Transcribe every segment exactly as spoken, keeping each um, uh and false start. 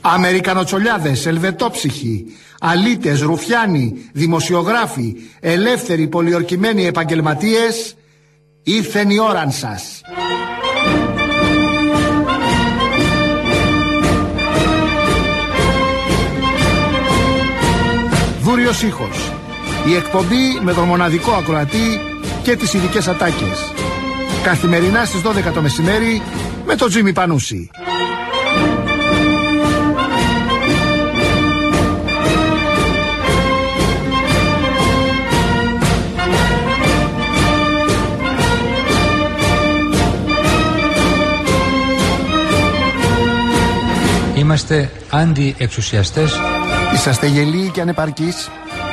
Αμερικανοτσολιάδες, ελβετόψυχοι, αλήτες, ρουφιάνοι, δημοσιογράφοι, ελεύθεροι πολιορκημένοι επαγγελματίες, ήρθεν η ώραν σας. Δούριος ήχος. Η εκπομπή με τον μοναδικό ακροατή και τις ειδικές ατάκες. Καθημερινά στις δώδεκα το μεσημέρι με τον Τζίμι Πανούση. Είμαστε αντιεξουσιαστές. Είσαστε γελοί και ανεπαρκείς.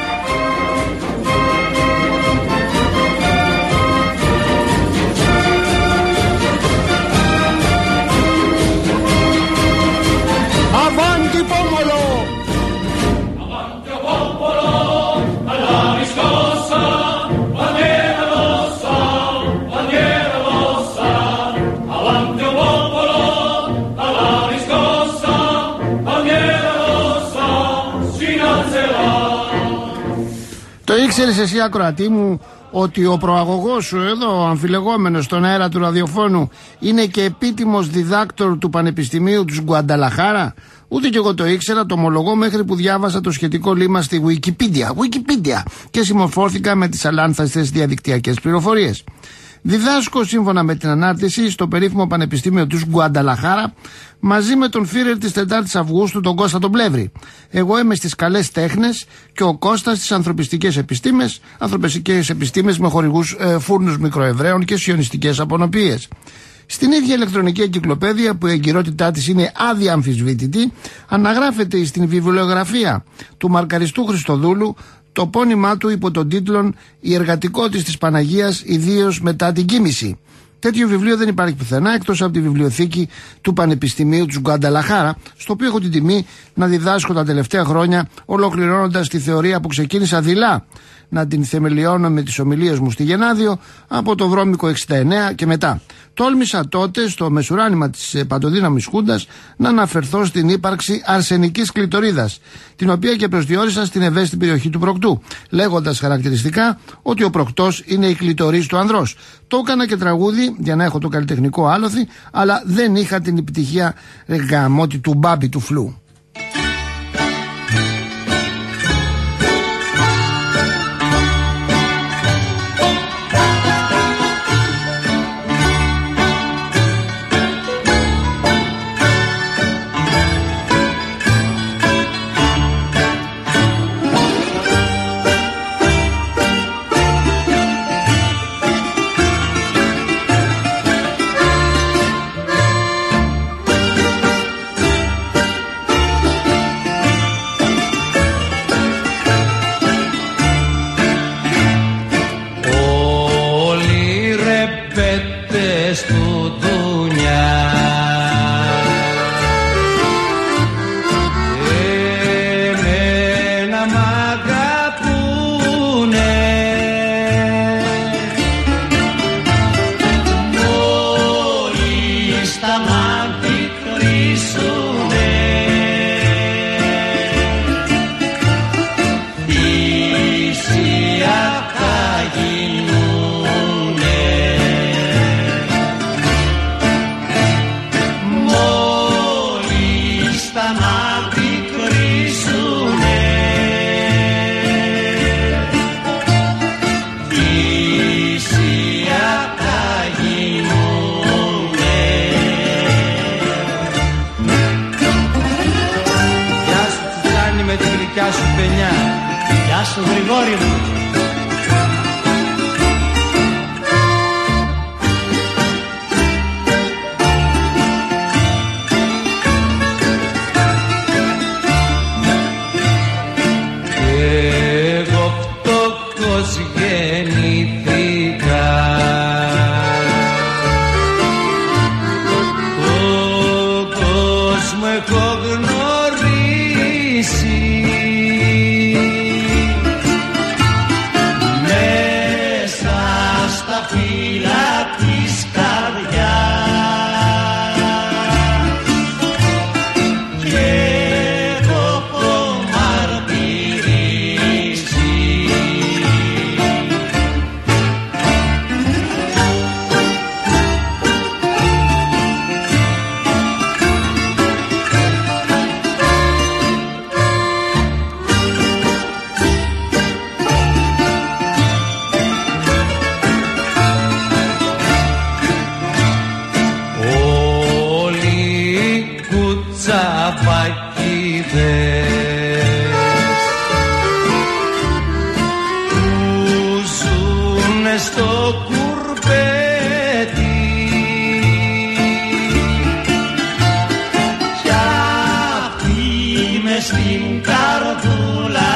Avanti popolo! Avanti popolo, alla riscossa, bandiera rossa, bandiera rossa. Avanti popolo, alla riscossa, bandiera rossa, si alzerà. Το ήξερες εσύ, ακροατή μου, ότι ο προαγωγός σου εδώ, ο αμφιλεγόμενος στον αέρα του ραδιοφώνου, είναι και επίτιμος διδάκτορ του Πανεπιστημίου της Γκουανταλαχάρα? Ούτε κι εγώ το ήξερα, το ομολογώ, μέχρι που διάβασα το σχετικό λίμα στη Wikipedia, Wikipedia και συμμορφώθηκα με τις αλάνθαστες διαδικτυακές πληροφορίες. Διδάσκω, σύμφωνα με την ανάρτηση, στο περίφημο Πανεπιστήμιο του Γκουανταλαχάρα μαζί με τον Φίρερ της τετάρτης Αυγούστου, τον Κώστα τον Πλεύρη. Εγώ είμαι στις καλές τέχνες και ο Κώστας στις ανθρωπιστικές επιστήμες, ανθρωπιστικές επιστήμες με χορηγούς ε, φούρνους μικροεβραίων και σιωνιστικές απονοποιίες. Στην ίδια ηλεκτρονική εγκυκλοπαίδεια, που η εγκυρότητά της είναι άδεια αμφισβήτητη, αναγράφεται στην βιβλιογραφία του Μαρκαριστού Χριστοδούλου το πόνημά του υπό τον τίτλο «Η εργατικότης της Παναγίας, ιδίως μετά την κοίμηση». Τέτοιο βιβλίο δεν υπάρχει πουθενά εκτός από τη βιβλιοθήκη του Πανεπιστημίου του Γκουανταλαχάρα, στο οποίο έχω την τιμή να διδάσκω τα τελευταία χρόνια, ολοκληρώνοντας τη θεωρία που ξεκίνησα δειλά να την θεμελιώνω με τις ομιλίες μου στη Γενάδιο από το Βρώμικο εξήντα εννέα και μετά. Τόλμησα τότε στο μεσουράνημα της παντοδύναμης Χούντας να αναφερθώ στην ύπαρξη αρσενικής κλειτορίδας, την οποία και προσδιορίσα στην ευαίσθητη περιοχή του προκτού, λέγοντας χαρακτηριστικά ότι ο προκτός είναι η κλειτορής του ανδρός. Το έκανα και τραγούδι για να έχω το καλλιτεχνικό άλοθη, αλλά δεν είχα την επιτυχία γαμώτη του Μπάμπη του Φλού. Γεια σου Γρηγόρη μου. Εγώ φτωχός γεννήθηκα, τον κόσμο έχω γνωρίσει. Yeah. ναυαγίδες που ζουνε στο κουρπέτι κι αυτοί μες στην καρδούλα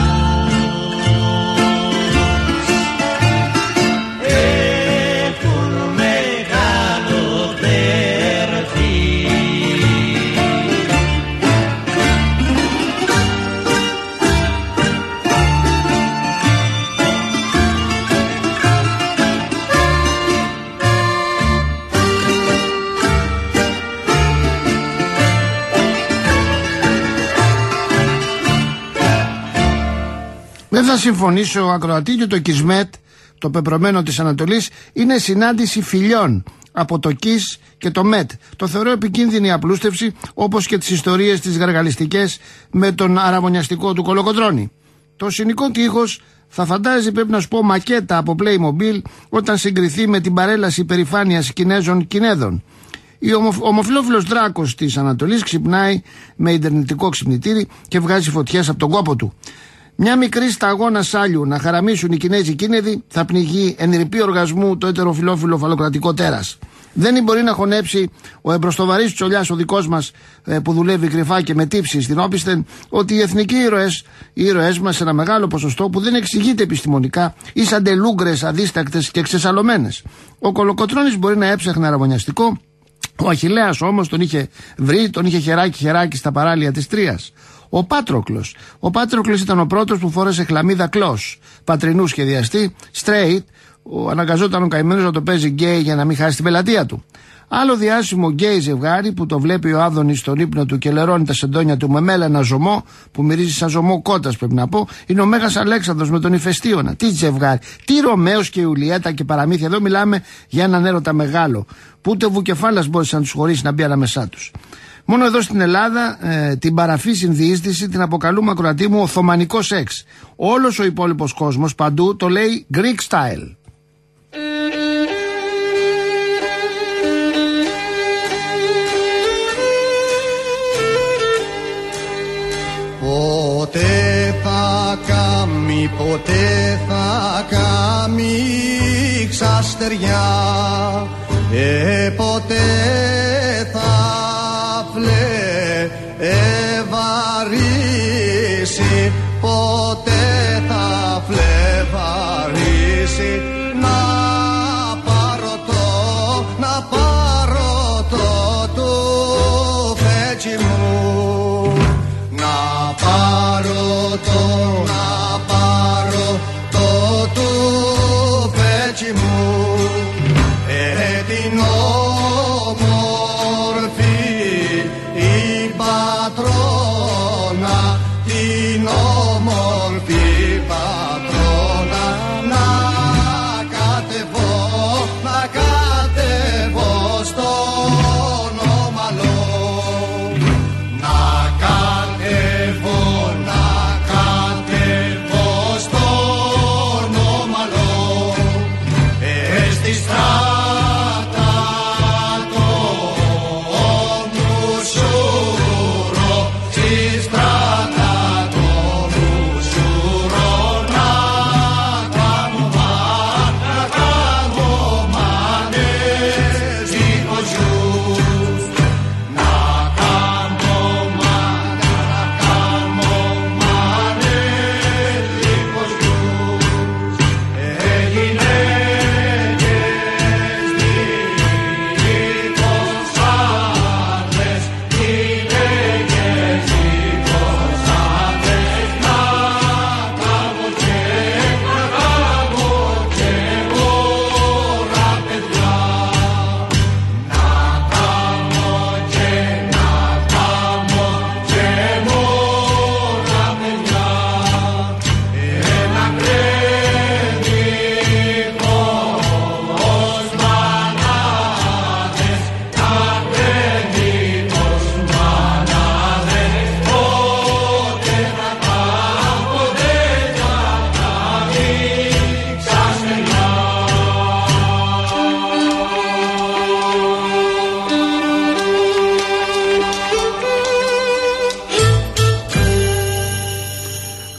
Δεν θα συμφωνήσω, ακροατή, και το Κισμέτ, το πεπρωμένο της Ανατολής, είναι συνάντηση φιλιών από το Κις και το Μετ. Το θεωρώ επικίνδυνη απλούστευση, όπως και τις ιστορίες τις γαργαλιστικές με τον αραβωνιαστικό του Κολοκοτρώνη. Το συνικό τείχος θα φαντάζει, πρέπει να σου πω, μακέτα από Playmobil όταν συγκριθεί με την παρέλαση περηφάνειας Κινέζων Κινέδων. Ο ομοφυλόφιλος Δράκος της Ανατολής ξυπνάει με ιντερνετικό ξυπνητήρι και βγάζει φωτιές από τον κόπο του. Μια μικρή σταγόνα σάλιου να χαραμίσουν οι Κινέζοι Κίνεδοι θα πνιγεί εν ρηπή οργασμού το ετεροφιλόφιλο φαλοκρατικό τέρας. Δεν μπορεί να χωνέψει ο εμπροστοβαρής τσολιάς ο δικός μας ε, που δουλεύει κρυφά και με τύψη στην όπισθεν ότι οι εθνικοί ήρωες, οι ήρωές μας σε ένα μεγάλο ποσοστό που δεν εξηγείται επιστημονικά ήσαντε λούγκρες αδίστακτες και ξεσαλωμένες. Ο Κολοκοτρώνης μπορεί να έψαχνε αραβωνιαστικό, ο Αχιλλέας όμως τον είχε βρει, τον είχε χεράκι χεράκι στα παράλια της Τρίας. Ο Πάτροκλος. Ο Πάτροκλος ήταν ο πρώτος που φόρεσε χλαμίδα κλός. Πατρινού σχεδιαστή, straight, ο αναγκαζόταν ο καημένος να το παίζει γκέι για να μην χάσει την πελατεία του. Άλλο διάσημο γκέι ζευγάρι που το βλέπει ο Άδωνης στον ύπνο του και λερώνει τα σεντόνια του με μέλανα ζωμό, που μυρίζει σαν ζωμό κότας, πρέπει να πω, είναι ο Μέγας Αλέξανδρος με τον Ηφαιστίωνα. Τι ζευγάρι, τι Ρωμαίος και Ιουλιέτα και παραμύθια. Εδώ μιλάμε για έναν έρωτα μεγάλο, που ούτε ο Βουκεφάλας μπόρεσε να τους χωρίσει να μπει ανάμεσά τους. Μόνο εδώ στην Ελλάδα ε, την παραφή συνδιείστηση την αποκαλούμε, ακροατή μου, οθωμανικό σεξ. Όλος ο υπόλοιπος κόσμος παντού το λέει Greek style. Ποτέ θα κάμει, ποτέ θα κάμει ξαστεριά, ε, ποτέ θα φλεβαρίσει, ποτέ θα φλεβαρίσει. Να πάρω το, να πάρω το του φέτσι μου, να πάρω το, να πάρω το του φέτσι μου, ε, την όμορφη η πατρόνα, την όμορφη πατρόνα, να κατεβώ, να κατεβώ στον ομαλό, να κατεβώ, να κατεβώ στον ομαλό, ε, στη στράτα το μουσούρο, στη στράτα το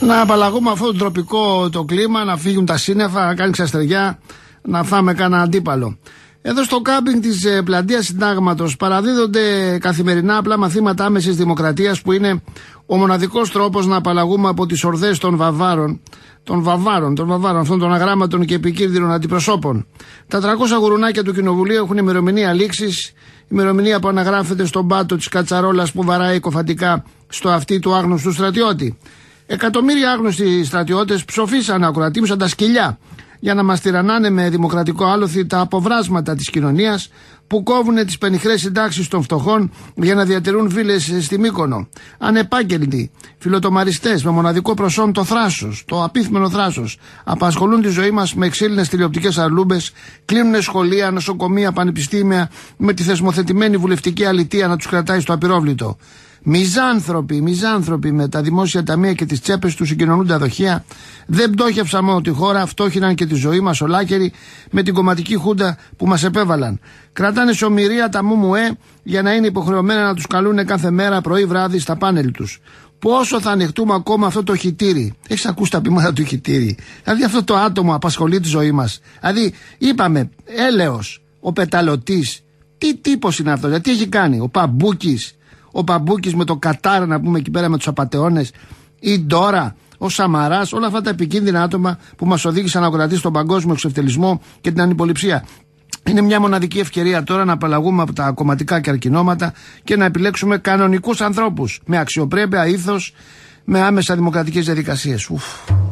Να απαλλαγούμε αυτό το τροπικό το κλίμα, να φύγουν τα σύννεφα, να κάνει ξαστεριά, να φάμε κανένα αντίπαλο. Εδώ στο κάμπινγκ της ε, πλατείας Συντάγματος παραδίδονται καθημερινά απλά μαθήματα άμεσης δημοκρατίας, που είναι ο μοναδικός τρόπος να απαλλαγούμε από τις ορδές των βαβάρων, των βαβάρων, των βαβάρων, αυτών των αγράμματων και επικίνδυνων αντιπροσώπων. Τα τριακόσια γουρουνάκια του Κοινοβουλίου έχουν ημερομηνία λήξης, ημερομηνία που αναγράφεται στον πάτο της κατσαρόλας που βαράει κοφαντικά στο αυτί του άγνωστου στρατιώτη. Εκατομμύρια άγνωστοι στρατιώτες ψοφήσαν ακροατήμου σαν τα σκυλιά για να μας τυραννάνε με δημοκρατικό άλοθη τα αποβράσματα της κοινωνίας που κόβουν τις πενιχρές συντάξεις των φτωχών για να διατηρούν βίλες στη Μύκονο. Ανεπάγγελτοι, φιλοτομαριστές με μοναδικό προσόν το θράσος, το απίθμενο θράσος, απασχολούν τη ζωή μας με ξύλινες τηλεοπτικές αρλούμπες, κλείνουν σχολεία, νοσοκομεία, πανεπιστήμια με τη θεσμοθετημένη βουλευτική αλητεία να τους κρατάει στο απειρόβλητο. Μιζάνθρωποι, μιζάνθρωποι με τα δημόσια ταμεία και τις τσέπες τους συγκοινωνούν τα δοχεία. Δεν πτώχευσαν μόνο τη χώρα, φτώχυναν και τη ζωή μας ολάκερη με την κομματική χούντα που μας επέβαλαν. Κρατάνε σε ομηρία τα μουμουέ για να είναι υποχρεωμένα να τους καλούν κάθε μέρα πρωί βράδυ στα πάνελ τους. Πόσο θα ανεχτούμε ακόμα αυτό το χιτήρι? Έχεις ακούσει τα ποίηματα του χιτήρι? Δηλαδή αυτό το άτομο απασχολεί τη ζωή μας. Δηλαδή είπαμε έλεος, ο πεταλωτής, τι τύπος είναι αυτός, γιατί έχει κάνει ο Παμπούκης. Ο Παμπούκης με το Κατάρ, να πούμε εκεί πέρα με τους απατεώνες, η Ντόρα, ο Σαμαράς, όλα αυτά τα επικίνδυνα άτομα που μας οδήγησαν να ακροατήσει τον παγκόσμιο εξευτελισμό και την ανυποληψία. Είναι μια μοναδική ευκαιρία τώρα να απαλλαγούμε από τα κομματικά καρκινώματα και να επιλέξουμε κανονικούς ανθρώπους με αξιοπρέπεια, ήθος, με άμεσα δημοκρατικές διαδικασίες. Ουφ.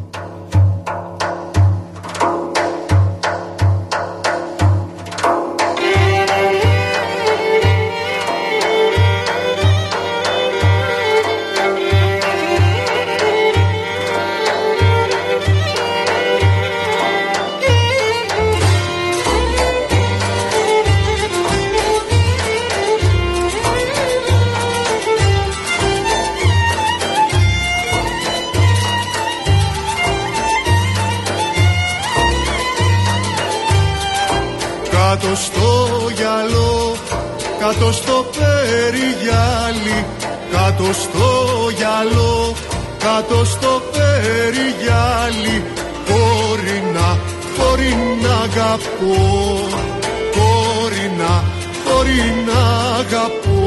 Κάτω στο γυαλό, κάτω στο περιγυάλι, κάτω στο γυαλό, κάτω στο περιγυάλι, κορίνα, κορίνα αγαπώ, κορίνα, κορίνα αγαπώ.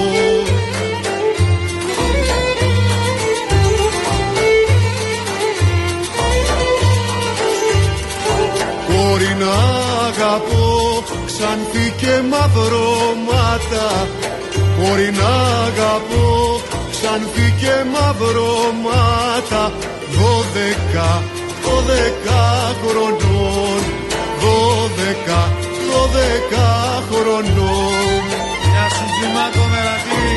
Κορίνα αγαπώ, ξανθή και μαυρώματα, κορίνα αγαπώ, ξανθή και μαυρώματα, δώδεκα, δώδεκα χρονών, δώδεκα, δώδεκα χρονών. Γεια σου Τζιμάκο Μερατή.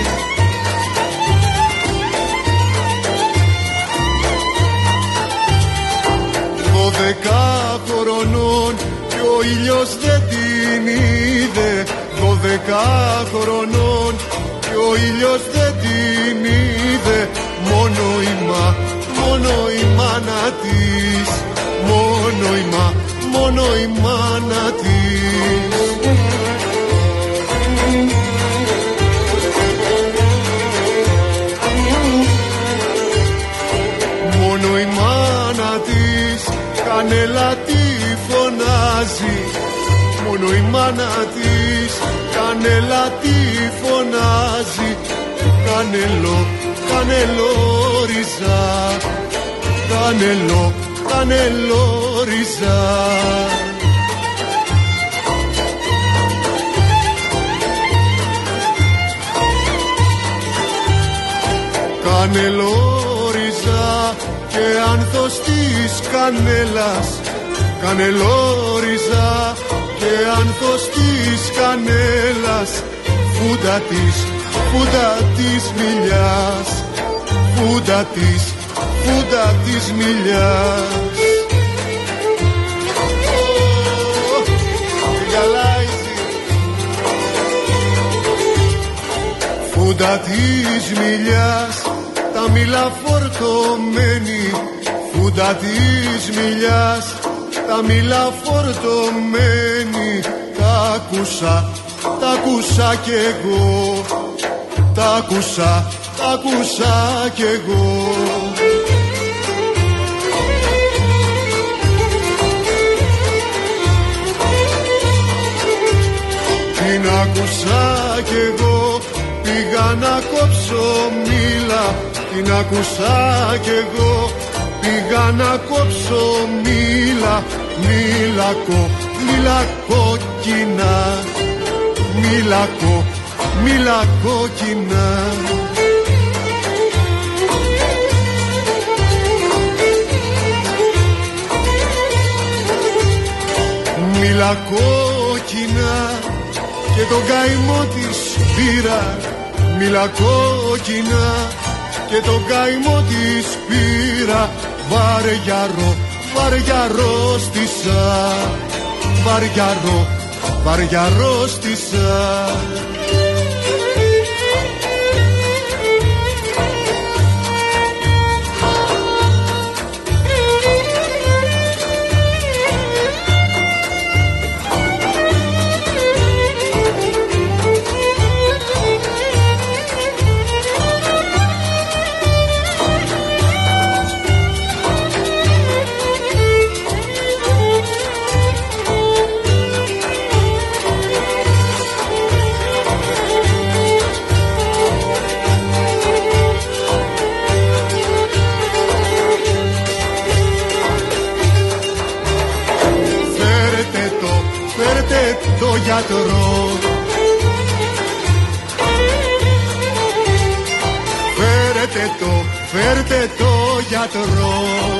Δώδεκα χρονών κι ο ήλιος δεν την είδε, δώδεκα χρονών κι ο ήλιος δεν την είδε, μόνο η μα, μόνο η μάνα της, μόνο η μα, μόνο η μάνα της. Μόνο η μάνα της κανέλα τη φωνάζει, μόνο η μάνα της κανέλα τη φωνάζει, κανελό, κανελόριζα, κανελό, κανελόριζα. Κανελόριζα και άνθος της κανέλας, κανελόριζα και άνθος της κανέλας, φούντα της, φούντα της μιλιάς, φούντα της, φούντα της μιλιάς. Φούντα της μιλιάς, τα μήλα φορτωμένη, φούντα της μιλιάς, τα μήλα φορτωμένη, τα άκουσα, τα άκουσα κι εγώ, τα άκουσα, τα άκουσα κι εγώ. την άκουσα κι εγώ, πήγα να κόψω μήλα. Την άκουσα κι εγώ, πήγα να κόψω μήλα. Μήλα κο, μήλα κόκκινα, μήλα κο, μήλα κόκκινα. Μήλα κόκκινα και τον καημό της πήρα. Μήλα κόκκινα και τον καημό της πήρα. Βαριαρό, βαριαρό στήσα, βαριαρό, βαριαρό στήσα. Το γιατρό, φέρετε το, φέρτε το γιατρό.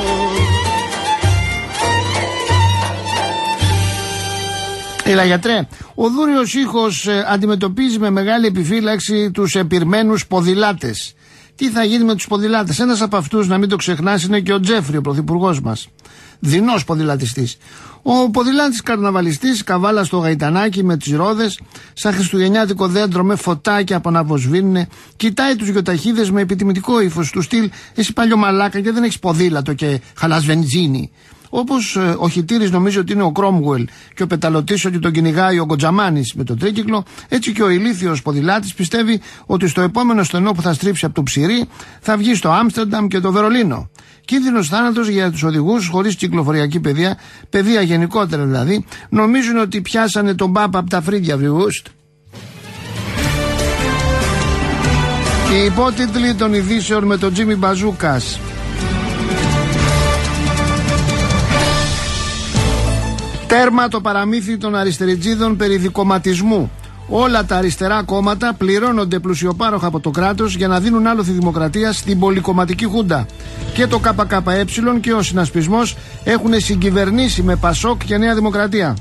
Έλα γιατρέ, ο Δούριος Ήχος ε, αντιμετωπίζει με μεγάλη επιφύλαξη τους επιρμένους ποδηλάτες. Τι θα γίνει με τους ποδηλάτες? Ένας από αυτούς, να μην το ξεχνάς, είναι και ο Τζέφρι, ο πρωθυπουργός μας. Δεινός ποδηλατιστής. Ο ποδηλάτης καρναβαλιστής καβάλα στο γαϊτανάκι με τις ρόδες, σαν χριστουγεννιάτικο δέντρο με φωτάκια που αναβοσβήνουνε, κοιτάει τους γιοταχίδες με επιτιμητικό ύφος του στυλ «Εσύ παλιό μαλάκα και δεν έχεις ποδήλατο και χαλάς βενζίνη». Όπως ε, ο χιτήρης νομίζω ότι είναι ο Κρόμγουελ και ο πεταλωτής ότι τον κυνηγάει ο Γκοτζαμάνης με το τρίκυκλο, έτσι και ο ηλίθιος ποδηλάτης πιστεύει ότι στο επόμενο στενό που θα στρίψει από το Ψηρή θα βγει στο Άμστερνταμ και το Βερολίνο. Κίνδυνος θάνατος για τους οδηγούς χωρίς κυκλοφοριακή παιδεία, παιδεία γενικότερα δηλαδή, νομίζουν ότι πιάσανε τον Πάπα από τα φρύδια βρυγούστ. Οι υπότιτλοι των ειδήσεων με τον Τζίμι Μπαζούκας. Τέρμα το παραμύθι των αριστεριτζίδων περί δικομματισμού. Όλα τα αριστερά κόμματα πληρώνονται πλουσιοπάροχα από το κράτος για να δίνουν άλοθη δημοκρατία στην πολυκομματική χούντα. Και το ΚΚΕ και ο συνασπισμός έχουν συγκυβερνήσει με Πασόκ και Νέα Δημοκρατία.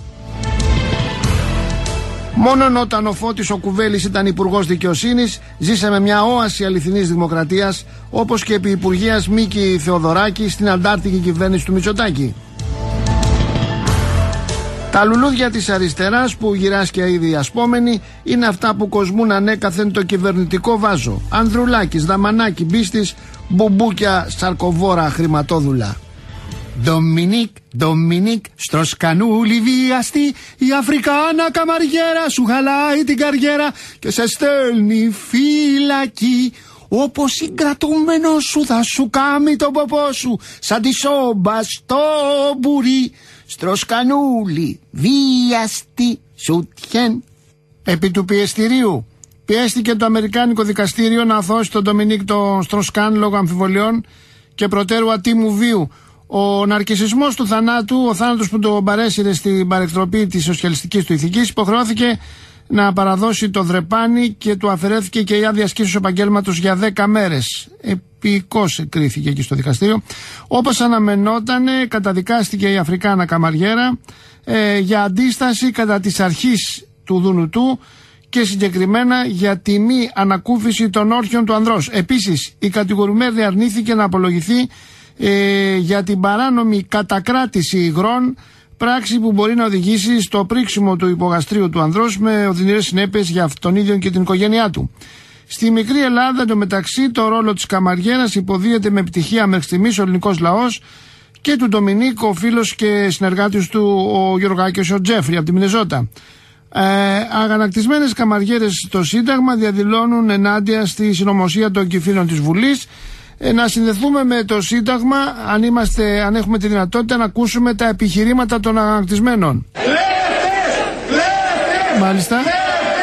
Μόνον όταν ο Φώτης ο Κουβέλης ήταν υπουργός δικαιοσύνης, ζήσαμε μια όαση αληθινής δημοκρατίας, όπως και επί υπουργείας Μίκη Θεοδωράκη στην αντάρτικη κυβέρνηση του Μητσοτάκη. Τα λουλούδια της αριστεράς που γυράσκια ήδη ασπόμενοι είναι αυτά που κοσμούν ανέκαθεν το κυβερνητικό βάζο. Ανδρουλάκης, Δαμανάκη, Μπίστης, μπουμπούκια, σαρκοβόρα, χρηματόδουλα. Ντομινίκ, Ντομινίκ, στροσκανούλη βιαστή, η Αφρικάνα καμαριέρα σου χαλάει την καριέρα και σε στέλνει φυλακή. Όπως συγκρατούμενος σου θα σου κάμει τον ποπό σου, σαν τη σόμπα στο μπουρί. Στροσκανούλη, βιαστή, σουτιέν. Επί του πιεστηρίου πιέστηκε το Αμερικάνικο δικαστήριο να αθώσει τον Ντομινίκ τον Στροσκάν λόγω αμφιβολιών και προτέρου ατίμου βίου. Ο ναρκισσισμός του θανάτου, ο θάνατος που τον παρέσυρε στην παρεκτροπή της σοσιαλιστικής του ηθικής, υποχρεώθηκε να παραδώσει το δρεπάνι και του αφαιρέθηκε και η άδεια ασκήσεως επαγγέλματος για δέκα μέρες. Επικός κρίθηκε εκεί στο δικαστήριο. Όπως αναμενότανε, καταδικάστηκε η Αφρικάνα καμαριέρα ε, για αντίσταση κατά της αρχής του Δουνουτού και συγκεκριμένα για τη μη ανακούφιση των όρχιων του ανδρός. Επίσης, η κατηγορουμένη αρνήθηκε να απολογηθεί ε, για την παράνομη κατακράτηση υγρών, πράξη που μπορεί να οδηγήσει στο πρίξιμο του υπογαστρίου του ανδρός με οδυνηρές συνέπειες για τον ίδιο και την οικογένειά του. Στη μικρή Ελλάδα, εντωμεταξύ, το ρόλο της καμαριέρας υποδίεται με επιτυχία μέχρι στιγμής ο ελληνικός λαός και του Ντομινίκ, ο φίλος και συνεργάτης του, ο Γιωργάκης, ο Τζέφρι από τη Μινεζότα. Ε, αγανακτισμένες καμαριέρες στο Σύνταγμα διαδηλώνουν ενάντια στη συνωμοσία των κυφήνων της Βουλής. Ε, να συνδεθούμε με το Σύνταγμα, αν, είμαστε, αν έχουμε τη δυνατότητα να ακούσουμε τα επιχειρήματα των αγανακτισμένων. Κλέφτες! Κλέφτες! Μάλιστα. Κλέφτες!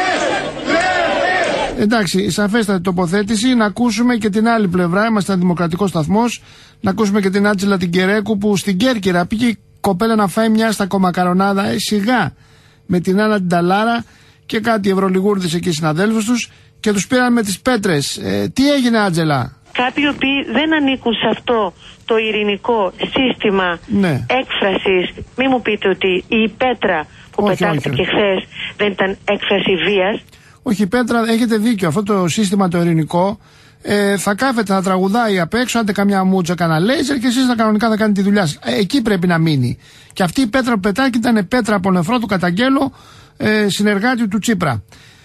Εντάξει, σαφέστατη τοποθέτηση. Να ακούσουμε και την άλλη πλευρά. Είμαστε ένα δημοκρατικό σταθμός. Να ακούσουμε και την Άντζελα την Κερέκου που στην Κέρκυρα πήγε η κοπέλα να φάει μια στα κομμακαρονάδα. Ε, σιγά με την Άννα την Ταλάρα και κάτι ευρωλιγούρδες εκεί συναδέλφους τους και τους πήραν με τις πέτρες. Ε, τι έγινε, Άντζελα? Κάποιοι οποίοι δεν ανήκουν σε αυτό το ειρηνικό σύστημα ναι. έκφρασης. Μη μου πείτε ότι η πέτρα που πετάχτηκε χθες δεν ήταν έκφραση βίας. Όχι, Πέτρα, έχετε δίκιο. Αυτό το σύστημα το ειρηνικό ε, θα κάθεται, θα τραγουδάει απ' έξω, άντε καμιά μούτσα, κανένα λέιζερ και εσείς θα κανονικά θα κάνετε τη δουλειά σας. Ε, εκεί πρέπει να μείνει. Και αυτή η Πέτρα που πετάκι ήταν Πέτρα από νεφρό του Καταγγέλου, ε, συνεργάτη του Τσίπρα.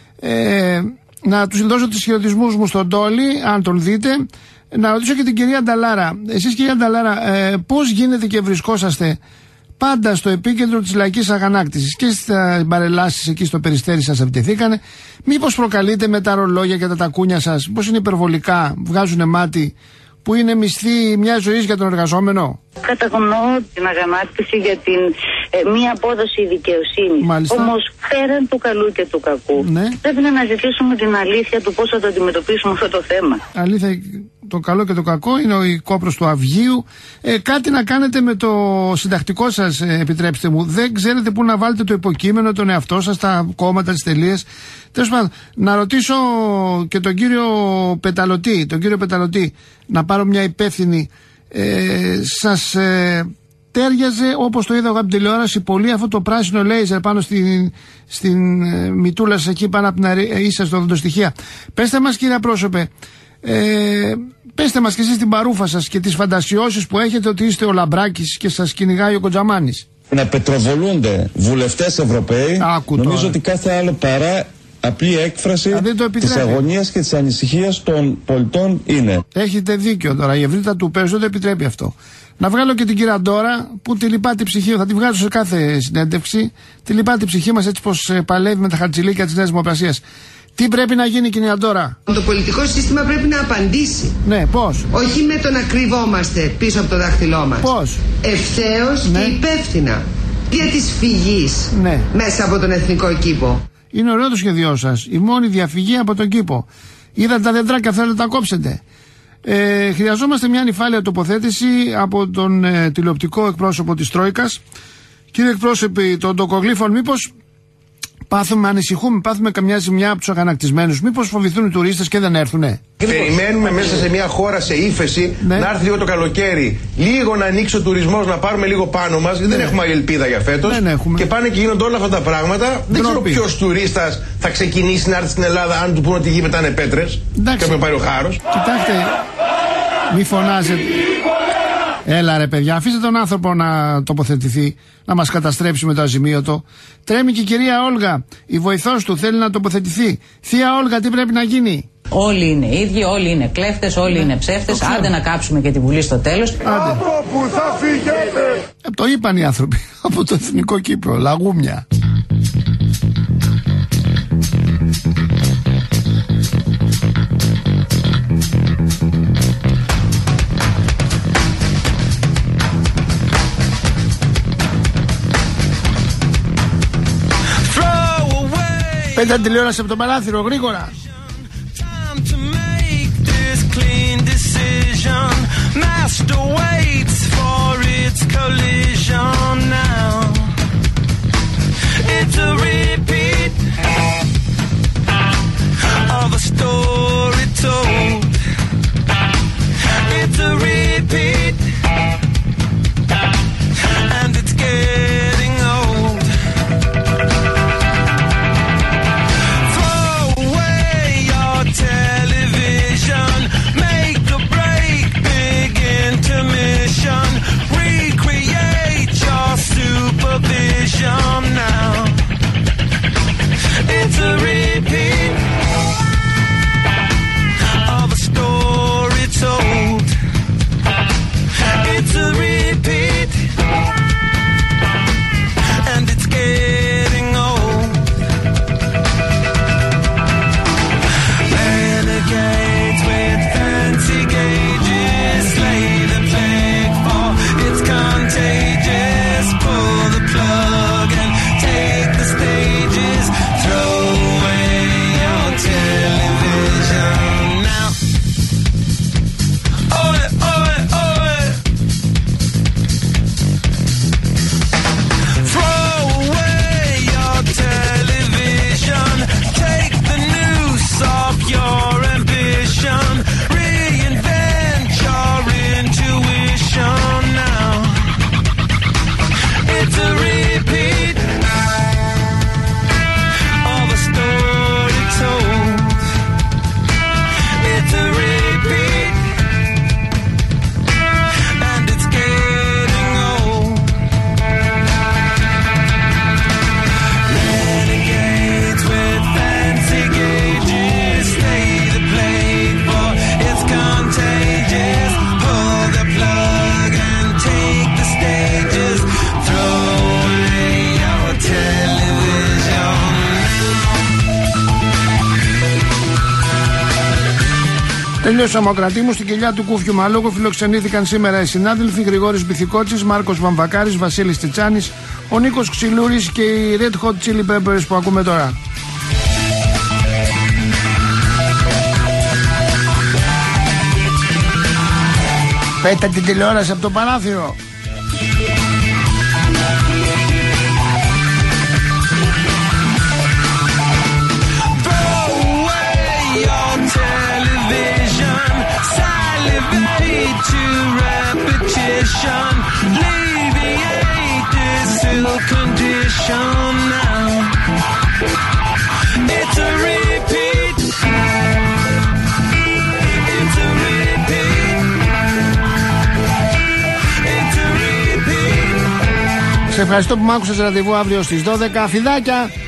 Ε, να τους δώσω τους χαιρετισμούς μου στον Τόλι, αν τον δείτε. Να ρωτήσω και την κυρία Νταλάρα. Εσείς, κυρία Νταλάρα, ε, πώς γίνεται και βρισκόσαστε πάντα στο επίκεντρο της λαϊκής αγανάκτησης και στις παρελάσεις εκεί στο Περιστέρι σας επιτεθήκανε? Μήπως προκαλείτε με τα ρολόγια και τα τακούνια σας, πώς είναι υπερβολικά, βγάζουνε μάτι, που είναι μισθή μια ζωής για τον εργαζόμενο? Καταγνώ την αγανάκτηση για την ε, μία απόδοση δικαιοσύνης. Όμως πέραν του καλού και του κακού, ναι, πρέπει να αναζητήσουμε την αλήθεια του πώς θα το αντιμετωπίσουμε αυτό το θέμα. Αλήθεια, το καλό και το κακό είναι ο κόπρος του Αυγίου. Ε, κάτι να κάνετε με το συντακτικό σας, ε, επιτρέψτε μου. Δεν ξέρετε πού να βάλετε το υποκείμενο, τον εαυτό σας, τα κόμματα, τις τελείες. Τέλος πάντων, να ρωτήσω και τον κύριο Πεταλωτή, τον κύριο Πεταλωτή, να πάρω μια υπεύθυνη. Ε, σας ε, τέριαζε, όπως το είδα εγώ από την τηλεόραση, πολύ αυτό το πράσινο λέιζερ πάνω στην, στην ε, μητούλα σας εκεί πάνω από την ίσα στο οδοντοστοιχεία? Πέστε μας, κύριε πρόσωπε, ε, πέστε μας και εσείς την παρούφα σας και τις φαντασιώσεις που έχετε ότι είστε ο Λαμπράκης και σας κυνηγάει ο Κοντζαμάνης. Να πετροβολούνται βουλευτές Ευρωπαίοι, Άκου νομίζω τώρα. Ότι κάθε άλλο παρά απλή έκφραση της αγωνίας και της ανησυχίας των πολιτών είναι. Έχετε δίκιο τώρα, η ευρύτητα του πέσου δεν το επιτρέπει αυτό. Να βγάλω και την κυρία Ντόρα που τη λυπά την ψυχή, θα τη βγάζω σε κάθε συνέντευξη. Τη λυπά την ψυχή μας έτσι πως παλεύει με τα χαρτζηλίκια της Νέας Δημοκρασίας. Τι πρέπει να γίνει, κυρία Ντόρα? Το πολιτικό σύστημα πρέπει να απαντήσει. Ναι, πώς? Όχι με το να κρυβόμαστε πίσω από το δάχτυλό μας. Πώς? Ευθέως ναι. και υπεύθυνα. Για της φυγής ναι. μέσα από τον εθνικό κήπο. Είναι ωραίο το σχέδιό σας. Η μόνη διαφυγή από τον κήπο. Είδατε τα δεντράκια, θέλετε να τα κόψετε. Ε, χρειαζόμαστε μια νυφάλια τοποθέτηση από τον ε, τηλεοπτικό εκπρόσωπο της Τρόικας. Κύριε εκπρόσωποι των τοκογλύφων, μήπως πάθουμε, ανησυχούμε, πάθουμε καμιά ζημιά από τους αγανακτισμένους? Μήπως φοβηθούν οι τουρίστες και δεν έρθουνε? Περιμένουμε μέσα σε μια χώρα σε ύφεση ναι. να έρθει λίγο το καλοκαίρι, λίγο να ανοίξει ο τουρισμός, να πάρουμε λίγο πάνω μας. Ναι. Δεν έχουμε άλλη ελπίδα για φέτος. Και πάνε και γίνονται όλα αυτά τα πράγματα. Δεν ξέρω ποιος τουρίστας θα ξεκινήσει να έρθει στην Ελλάδα αν του πούνε ότι οι γη πετάνε πέτρες. Και να πάρει ο χάρος. Κοιτάξτε, μη φωνάζετε. Έλα ρε παιδιά, αφήστε τον άνθρωπο να τοποθετηθεί, να μας καταστρέψει με το αζημίωτο. Τρέμει και η κυρία Όλγα, η βοηθός του, θέλει να τοποθετηθεί. Θεία Όλγα, τι πρέπει να γίνει? Όλοι είναι ίδιοι, όλοι είναι κλέφτες, όλοι ναι. είναι ψεύτες. Άντε να κάψουμε και τη Βουλή στο τέλος. Από που θα φύγετε? Ε, το είπαν οι άνθρωποι από το Εθνικό Κύπρο, λαγούμια. Πέντε τηλεόραση από το παράθυρο, γρήγορα. Τέλειο Σαμοκρατήμου, στην κοιλιά του Κούφιου Μαλόγου φιλοξενήθηκαν σήμερα οι συνάδελφοι Γρηγόρης Μπιθικότσης, Μάρκος Βαμβακάρης, Βασίλης Τιτσάνης, ο Νίκος Ξυλούρης και οι Red Hot Chili Peppers που ακούμε τώρα. Πέτα την τηλεόραση από το παράθυρο. Σε ευχαριστώ που μ' άκουσες. Ραντεβού αύριο στις δώδεκα. Φιδάκια!